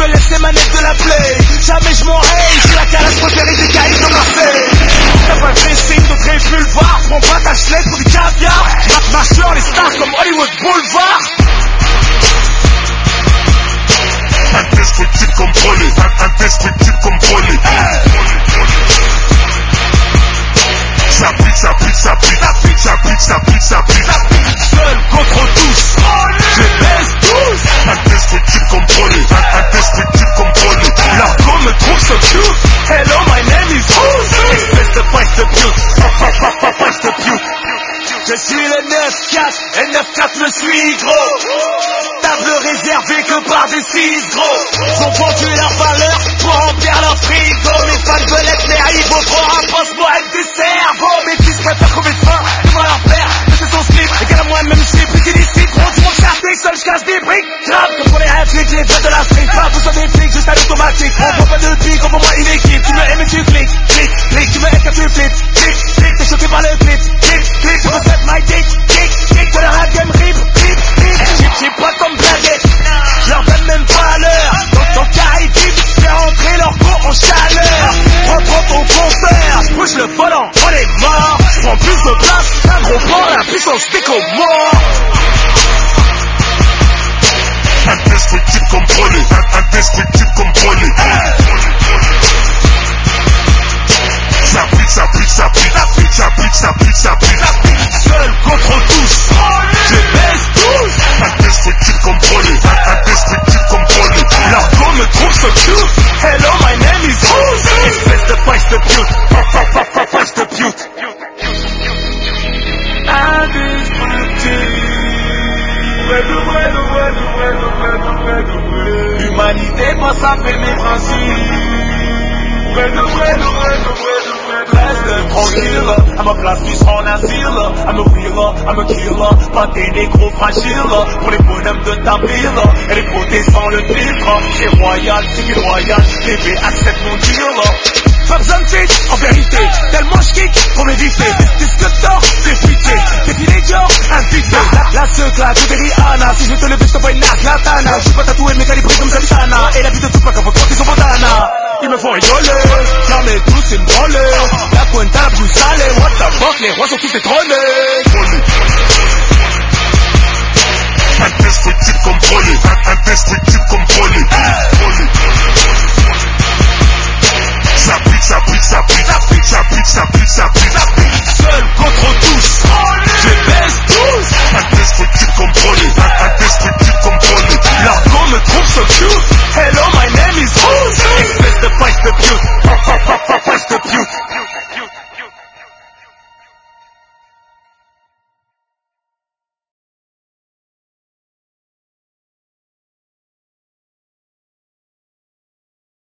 me laisse les manettes de la play. Jamais je m'enraye, j'ai la calasse préférée des caïds de Marseille. T'as pas de dressing, de très boulevard. Prends pas ta chlette pour du caviar. Marche sur les stars comme Hollywood Boulevard. Indestructible comme Broly, indestructible comme Broly. Ça pique, ça pique, ça pique, ça pique, ça pique, ça pique. Seul contre tous, je baisse tous. Indestructible comme Broly, indestructible comme Broly. Leur go me trouve so cute. Hello, my name is Who's. Espèce de fight de pute, fight de pute. Je suis le 9-4 et 9-4 me suit gros. Table réservée que par des 6 gros. Ils ont vendu leur valeur pour remplir leur frigo. Mes fans veulent être les Haribo. Trop un passe-moi avec des cerveaux. Mes fils préfèrent crever de faim. Dis-moi leur père, mais c'est son slip. Regarde-moi même si j'ai pris illicite. Gros du monde charté, seul je casse des briques. Grave que pour les répliques, les vrais de la street. Pas besoin des flics, juste à l'automatique. On voit pas de pique, on voit moi une équipe. Tu me aimes et tu cliques, clique, clique. Tu me hais quand tu flips, clique, clique. T'es choqué par le clip, clique, clique. Tu me fais my dick, clique, clique. Que le rap game rip, rip, rip. J'ai pas comme blaguette. Je leur donne même pas l'heure. Donc Caraïbes, fais rentrer leur go en chaleur. Reprends ton concert, bouge le volant, on est mort. J'prends plus de place, un gros port, la puissance déco mort. Indestructible comme Broly, indestructible comme Broly. Ça pique, ça pique, ça pique, ça pique, ça pique, ça pique. Seul contre tous, je baisse tous. Indestructible comme Broly, indestructible comme Broly. Leur go me trouve so cute. Hello, my name is Who's. Espèce de fight de pute, fight de pute. L'humanité pense à faire mes principes. Reste tranquille, à ma place tu seras en asile. I'm a wheeler, I'm a killer. Pas des négros fragiles, pour les bonhommes de ta ville. Et les beautés sans le filtre. C'est royal, c'est royal. TV accepte mon deal. Pas besoin de titre, en vérité. Tellement je kick pour m'éviter. Disque d'or, député. Défilé Dior, invité. La secla, tout est Rihanna. Si je te lève, je t'envoie une natte, la tana. Je suis pas tatoué mais calibré comme Santana. Et la vie de tout pas quand faut porter son bandana. Ils me font rigoler, jamais tous c'est une drôle. La cuenta la plus salée, what the fuck, les rois sont tous détrônés. Indestructible comme Broly, indestructible